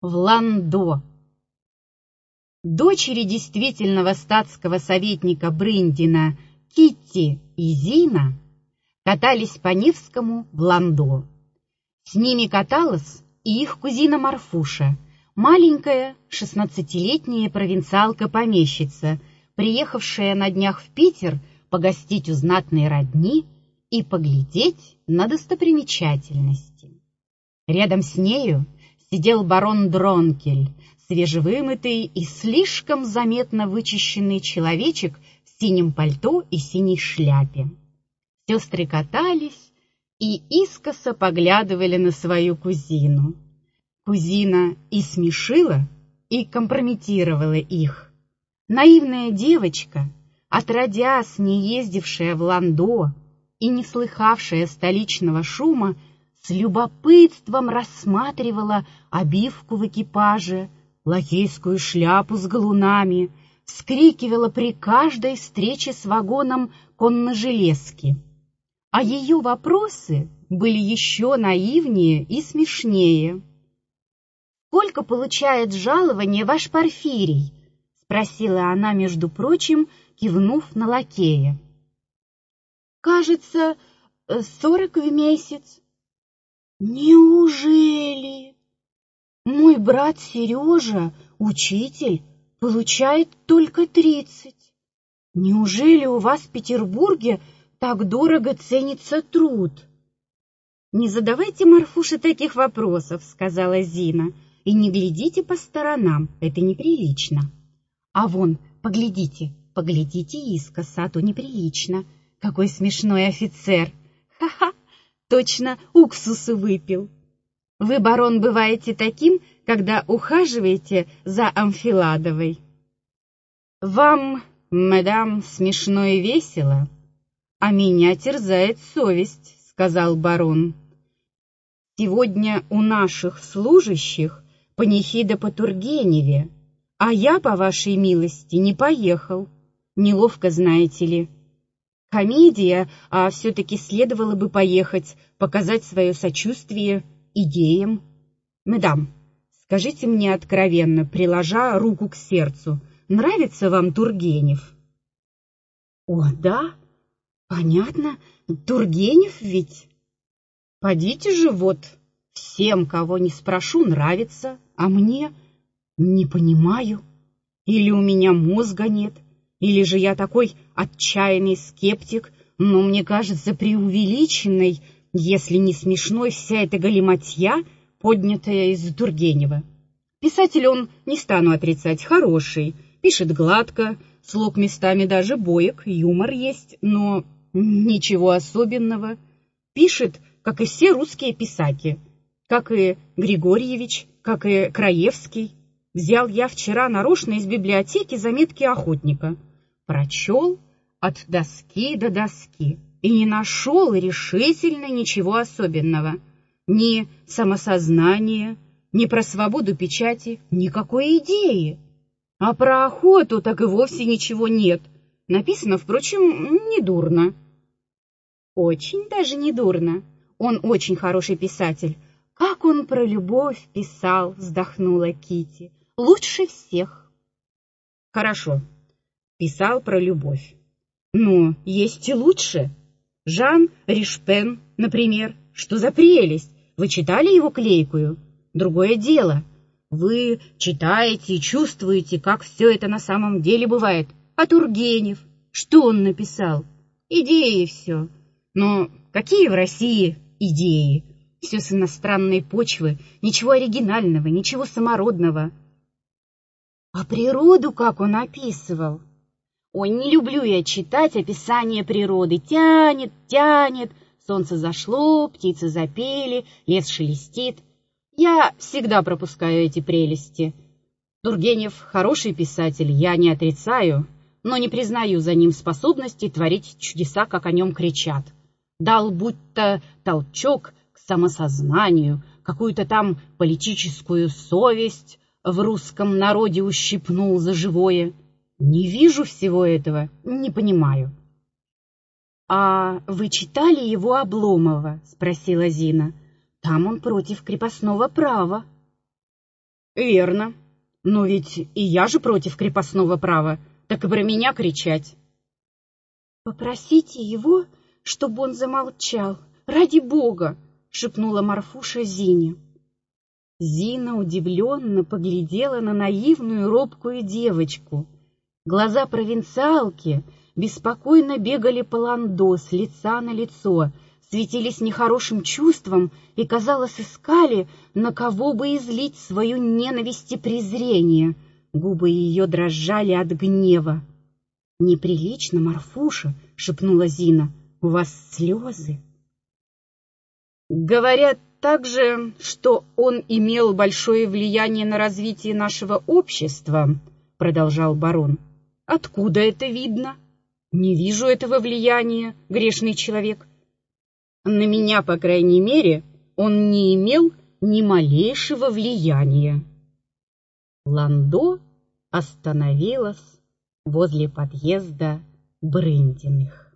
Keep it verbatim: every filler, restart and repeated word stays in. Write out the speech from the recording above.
в Ландо. Дочери действительного статского советника Брындина Китти и Зина катались по Невскому в Ландо. С ними каталась и их кузина Марфуша, маленькая шестнадцатилетняя провинциалка-помещица, приехавшая на днях в Питер погостить у знатной родни и поглядеть на достопримечательности. Рядом с нею сидел барон Дронкель, свежевымытый и слишком заметно вычищенный человечек в синем пальто и синей шляпе. Сестры катались и искоса поглядывали на свою кузину. Кузина и смешила, и компрометировала их. Наивная девочка, отродясь не ездившая в Ландо и не слыхавшая столичного шума, с любопытством рассматривала обивку в экипаже, лакейскую шляпу с галунами, вскрикивала при каждой встрече с вагоном конножелезки. А ее вопросы были еще наивнее и смешнее. «Сколько получает жалование ваш Порфирий?» — спросила она, между прочим, кивнув на лакея. «Кажется, сорок в месяц». «Неужели? Мой брат Сережа, учитель, получает только тридцать. Неужели у вас в Петербурге так дорого ценится труд?» «Не задавайте Марфуше таких вопросов», — сказала Зина, — «и не глядите по сторонам, это неприлично. А вон, поглядите, поглядите искоса, а то неприлично. Какой смешной офицер! Ха-ха! Точно уксусу выпил. Вы, барон, бываете таким, когда ухаживаете за Амфиладовой?» «Вам, мадам, смешно и весело, а меня терзает совесть», — сказал барон. «Сегодня у наших служащих панихида по Тургеневе, а я, по вашей милости, не поехал. Неловко, знаете ли. Комедия, а все-таки следовало бы поехать, показать свое сочувствие идеям. Мадам, скажите мне откровенно, приложа руку к сердцу, нравится вам Тургенев?» «О, да, понятно, Тургенев ведь. Подите же вот, всем, кого не спрошу, нравится, а мне не понимаю. Или у меня мозга нет, или же я такой отчаянный скептик, но мне кажется преувеличенной, если не смешной, вся эта галиматья, поднятая из Тургенева. Писатель он, не стану отрицать, хороший, пишет гладко, слог местами даже боек, юмор есть, но ничего особенного. Пишет, как и все русские писаки, как и Григорьевич, как и Краевский. Взял я вчера нарочно из библиотеки заметки охотника. Прочел от доски до доски и не нашел решительно ничего особенного. Ни самосознания, ни про свободу печати, никакой идеи. А про охоту так и вовсе ничего нет. Написано, впрочем, недурно. Очень даже недурно. Он очень хороший писатель. Как он про любовь писал, вздохнула Китти. Лучше всех. Хорошо. Писал про любовь. Но есть и лучше. Жан Ришпен, например. Что за прелесть! Вы читали его клейкую? Другое дело. Вы читаете и чувствуете, как все это на самом деле бывает. А Тургенев? Что он написал? Идеи все. Но какие в России идеи? Все с иностранной почвы. Ничего оригинального, ничего самородного. А природу как он описывал? Ой, не люблю я читать описание природы. Тянет, тянет. Солнце зашло, птицы запели, лес шелестит. Я всегда пропускаю эти прелести. Тургенев хороший писатель, я не отрицаю, но не признаю за ним способности творить чудеса, как о нем кричат. Дал будто толчок к самосознанию, какую-то там политическую совесть в русском народе ущипнул за живое. Не вижу всего этого, не понимаю. — А вы читали его Обломова? — спросила Зина. — Там он против крепостного права. Верно. Но ведь и я же против крепостного права, так и про меня кричать. Попросите его, чтобы он замолчал, ради бога, шепнула Марфуша Зине. Зина удивленно поглядела на наивную робкую девочку. Глаза провинциалки беспокойно бегали по ландо с лица на лицо, светились нехорошим чувством и, казалось, искали, на кого бы излить свою ненависть и презрение. Губы ее дрожали от гнева. «Неприлично, Марфуша!» — шепнула Зина. «У вас слезы!» «Говорят также, что он имел большое влияние на развитие нашего общества», — продолжал барон. «Откуда это видно? Не вижу этого влияния, грешный человек. На меня, по крайней мере, он не имел ни малейшего влияния». Ландо остановилась возле подъезда Брындиных.